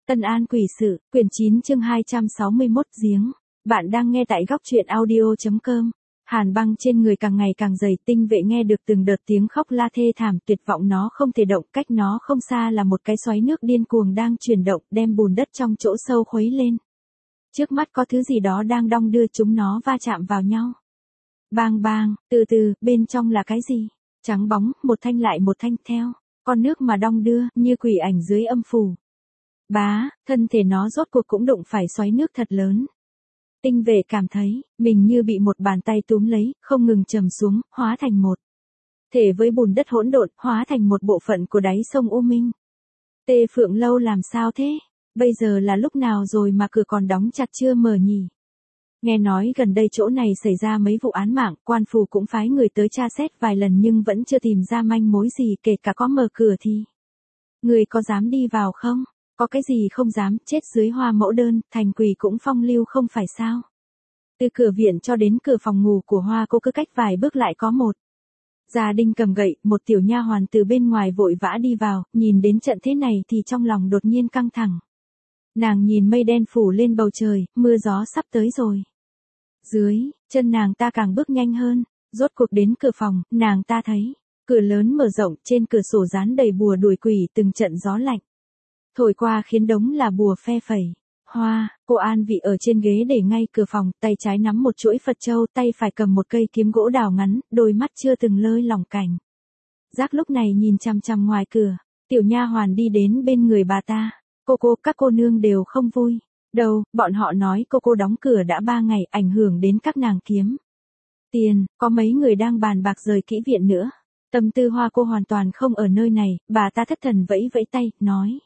Tân An Quỷ Sự, quyển 9 chương 261 giếng. Bạn đang nghe tại góc truyện audio.com. Hàn băng trên người càng ngày càng dày, tinh vệ nghe được từng đợt tiếng khóc la thê thảm, tuyệt vọng nó không thể động, cách nó không xa là một cái xoáy nước điên cuồng đang chuyển động, đem bùn đất trong chỗ sâu khuấy lên. Trước mắt có thứ gì đó đang đong đưa chúng nó va chạm vào nhau. Bang bang, từ từ, bên trong là cái gì? Trắng bóng, một thanh lại một thanh theo, con nước mà đong đưa, như quỷ ảnh dưới âm phủ. Bá, thân thể nó rốt cuộc cũng đụng phải xoáy nước thật lớn. Tinh vệ cảm thấy, mình như bị một bàn tay túm lấy, không ngừng trầm xuống, hóa thành một thể với bùn đất hỗn độn, hóa thành một bộ phận của đáy sông U Minh. Tê Phượng Lâu làm sao thế? Bây giờ là lúc nào rồi mà cửa còn đóng chặt chưa mở nhỉ? Nghe nói gần đây chỗ này xảy ra mấy vụ án mạng, quan phủ cũng phái người tới tra xét vài lần nhưng vẫn chưa tìm ra manh mối gì, kể cả có mở cửa thì. Người có dám đi vào không? Có cái gì không dám, chết dưới hoa mẫu đơn, thành quỷ cũng phong lưu không phải sao? Từ cửa viện cho đến cửa phòng ngủ của Hoa cô cứ cách vài bước lại có một gia đình cầm gậy, một tiểu nha hoàn từ bên ngoài vội vã đi vào, nhìn đến trận thế này thì trong lòng đột nhiên căng thẳng. Nàng nhìn mây đen phủ lên bầu trời, mưa gió sắp tới rồi. Dưới chân nàng ta càng bước nhanh hơn, rốt cuộc đến cửa phòng, nàng ta thấy cửa lớn mở rộng, trên cửa sổ dán đầy bùa đuổi quỷ, từng trận gió lạnh thổi qua khiến đống là bùa phe phẩy. Hoa, cô an vị ở trên ghế để ngay cửa phòng, tay trái nắm một chuỗi Phật châu, tay phải cầm một cây kiếm gỗ đào ngắn, đôi mắt chưa từng lơi lỏng cảnh giác lúc này nhìn chằm chằm ngoài cửa. Tiểu nha hoàn đi đến bên người bà ta. Cô, các cô nương đều không vui. Đâu, bọn họ nói cô đóng cửa đã 3 ngày, ảnh hưởng đến các nàng kiếm tiền, có mấy người đang bàn bạc rời kỹ viện nữa. Tâm tư Hoa cô hoàn toàn không ở nơi này, bà ta thất thần vẫy vẫy tay, nói.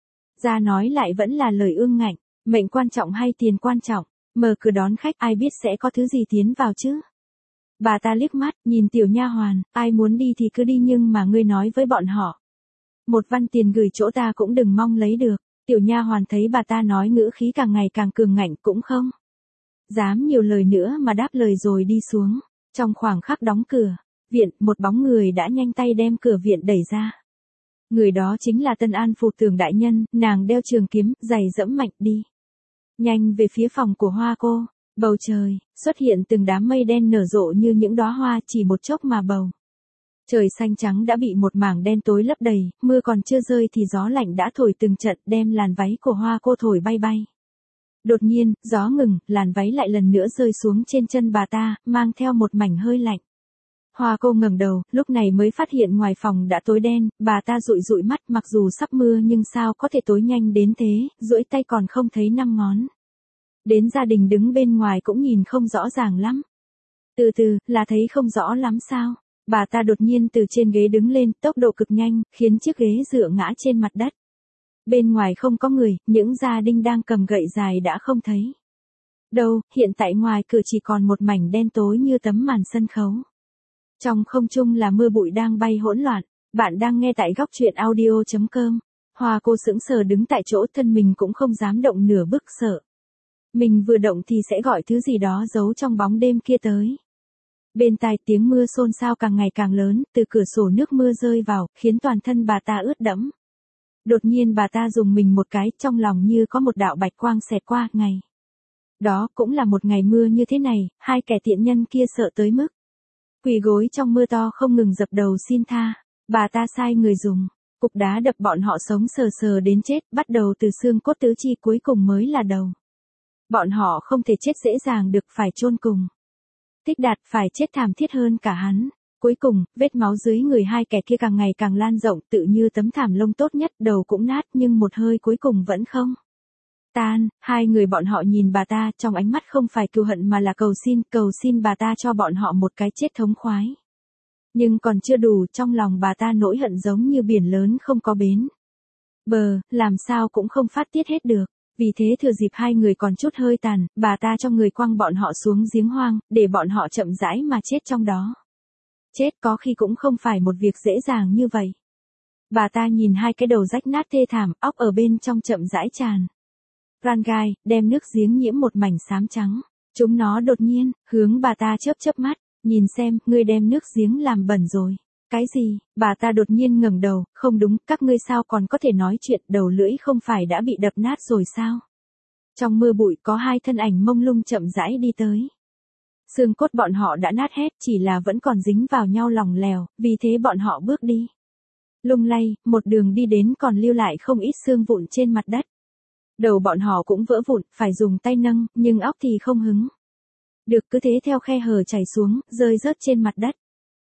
Ra nói lại vẫn là lời ương ngạnh, mệnh quan trọng hay tiền quan trọng, mở cửa đón khách ai biết sẽ có thứ gì tiến vào chứ. Bà ta liếc mắt, nhìn tiểu nha hoàn, ai muốn đi thì cứ đi nhưng mà ngươi nói với bọn họ. Một văn tiền gửi chỗ ta cũng đừng mong lấy được. Tiểu nha hoàn thấy bà ta nói ngữ khí càng ngày càng cường ngạnh cũng không dám nhiều lời nữa mà đáp lời rồi đi xuống. Trong khoảng khắc đóng cửa viện, một bóng người đã nhanh tay đem cửa viện đẩy ra. Người đó chính là Tân An Phủ Tường đại nhân, nàng đeo trường kiếm, giày dẫm mạnh đi nhanh về phía phòng của Hoa cô. Bầu trời xuất hiện từng đám mây đen nở rộ như những đóa hoa, chỉ một chốc mà bầu trời xanh trắng đã bị một mảng đen tối lấp đầy, mưa còn chưa rơi thì gió lạnh đã thổi từng trận, đem làn váy của Hoa cô thổi bay bay. Đột nhiên, gió ngừng, làn váy lại lần nữa rơi xuống trên chân bà ta, mang theo một mảnh hơi lạnh. Hoa cô ngẩng đầu, lúc này mới phát hiện ngoài phòng đã tối đen, bà ta dụi dụi mắt, mặc dù sắp mưa nhưng sao có thể tối nhanh đến thế, duỗi tay còn không thấy 5 ngón. Đến gia đình đứng bên ngoài cũng nhìn không rõ ràng lắm. Từ từ, là thấy không rõ lắm sao? Bà ta đột nhiên từ trên ghế đứng lên, tốc độ cực nhanh, khiến chiếc ghế dựa ngã trên mặt đất. Bên ngoài không có người, những gia đình đang cầm gậy dài đã không thấy. Đâu, hiện tại ngoài cửa chỉ còn một mảnh đen tối như tấm màn sân khấu. Trong không trung là mưa bụi đang bay hỗn loạn. Bạn đang nghe tại góc truyện audio.com. Hoa cô sững sờ đứng tại chỗ, thân mình cũng không dám động nửa bước, sợ mình vừa động thì sẽ gọi thứ gì đó giấu trong bóng đêm kia tới. Bên tai tiếng mưa xôn xao càng ngày càng lớn, từ cửa sổ nước mưa rơi vào, khiến toàn thân bà ta ướt đẫm. Đột nhiên bà ta rùng mình một cái, trong lòng như có một đạo bạch quang xẹt qua. Ngày đó cũng là một ngày mưa như thế này, hai kẻ tiện nhân kia sợ tới mức quỳ gối trong mưa to không ngừng dập đầu xin tha. Bà ta sai người dùng cục đá đập bọn họ sống sờ sờ đến chết, bắt đầu từ xương cốt tứ chi cuối cùng mới là đầu. Bọn họ không thể chết dễ dàng được, phải chôn cùng. Thích Đạt phải chết thảm thiết hơn cả hắn. Cuối cùng, vết máu dưới người hai kẻ kia càng ngày càng lan rộng, tự như tấm thảm lông tốt nhất, đầu cũng nát nhưng một hơi cuối cùng vẫn không tan. Hai người bọn họ nhìn bà ta, trong ánh mắt không phải cừu hận mà là cầu xin bà ta cho bọn họ một cái chết thống khoái. Nhưng còn chưa đủ, trong lòng bà ta nỗi hận giống như biển lớn không có bến bờ, làm sao cũng không phát tiết hết được. Vì thế thừa dịp hai người còn chút hơi tàn, bà ta cho người quăng bọn họ xuống giếng hoang, để bọn họ chậm rãi mà chết trong đó. Chết có khi cũng không phải một việc dễ dàng như vậy. Bà ta nhìn hai cái đầu rách nát thê thảm, óc ở bên trong chậm rãi tràn ran gai, đem nước giếng nhiễm một mảnh xám trắng. Chúng nó đột nhiên hướng bà ta chớp chớp mắt, nhìn xem, ngươi đem nước giếng làm bẩn rồi. Cái gì? Bà ta đột nhiên ngẩng đầu, không đúng, các ngươi sao còn có thể nói chuyện, đầu lưỡi không phải đã bị đập nát rồi sao? Trong mưa bụi có hai thân ảnh mông lung chậm rãi đi tới. Xương cốt bọn họ đã nát hết, chỉ là vẫn còn dính vào nhau lỏng lẻo, vì thế bọn họ bước đi. Lung lay, một đường đi đến còn lưu lại không ít xương vụn trên mặt đất. Đầu bọn họ cũng vỡ vụn, phải dùng tay nâng, nhưng óc thì không hứng. Được cứ thế theo khe hở chảy xuống, rơi rớt trên mặt đất.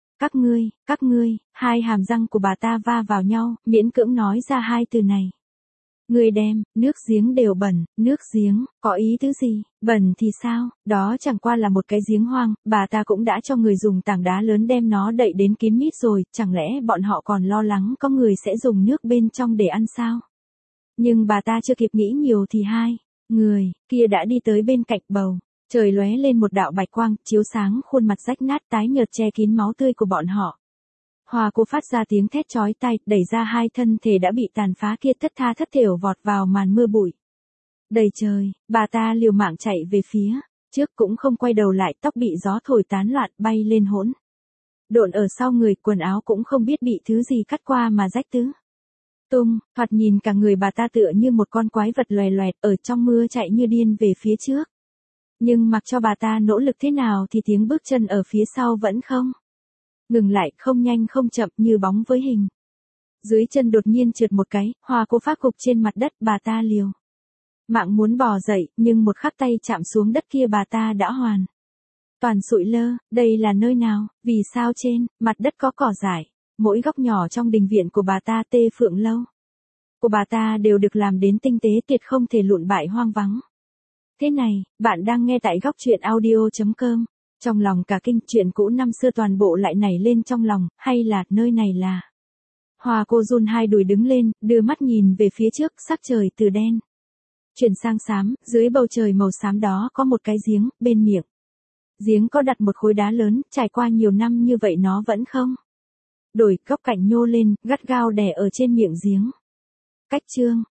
Các ngươi, hai hàm răng của bà ta va vào nhau, miễn cưỡng nói ra hai từ này. Người đem, nước giếng đều bẩn, nước giếng, có ý tứ gì, bẩn thì sao, đó chẳng qua là một cái giếng hoang, bà ta cũng đã cho người dùng tảng đá lớn đem nó đậy đến kín mít rồi, chẳng lẽ bọn họ còn lo lắng có người sẽ dùng nước bên trong để ăn sao? Nhưng bà ta chưa kịp nghĩ nhiều thì hai người kia đã đi tới bên cạnh bầu. Trời lóe lên một đạo bạch quang, chiếu sáng khuôn mặt rách nát tái nhợt che kín máu tươi của bọn họ. Hoa cô phát ra tiếng thét chói tai, đẩy ra hai thân thể đã bị tàn phá kia thất tha thất thểu vọt vào màn mưa bụi. Đầy trời, bà ta liều mạng chạy về phía trước cũng không quay đầu lại, tóc bị gió thổi tán loạn bay lên hỗn độn ở sau người, quần áo cũng không biết bị thứ gì cắt qua mà rách tứ tung, thoạt nhìn cả người bà ta tựa như một con quái vật loè loẹt ở trong mưa chạy như điên về phía trước. Nhưng mặc cho bà ta nỗ lực thế nào thì tiếng bước chân ở phía sau vẫn không ngừng lại, không nhanh không chậm như bóng với hình. Dưới chân đột nhiên trượt một cái, Hoa cô phát gục trên mặt đất, bà ta liều mạng muốn bò dậy, nhưng một khắc tay chạm xuống đất kia bà ta đã hoàn toàn sụi lơ. Đây là nơi nào, vì sao trên mặt đất có cỏ dại, mỗi góc nhỏ trong đình viện của bà ta Tê Phượng Lâu của bà ta đều được làm đến tinh tế tuyệt không thể lụn bại hoang vắng. Thế này, bạn đang nghe tại góc truyện audio.com. Trong lòng cả kinh, chuyện cũ năm xưa toàn bộ lại nảy lên trong lòng, hay là nơi này là. Hoa cô run hai đùi đứng lên, đưa mắt nhìn về phía trước, sắc trời từ đen chuyển sang xám, dưới bầu trời màu xám đó có một cái giếng, bên miệng giếng có đặt một khối đá lớn, trải qua nhiều năm như vậy nó vẫn không đổi, góc cạnh nhô lên, gắt gao đè ở trên miệng giếng. Cách chương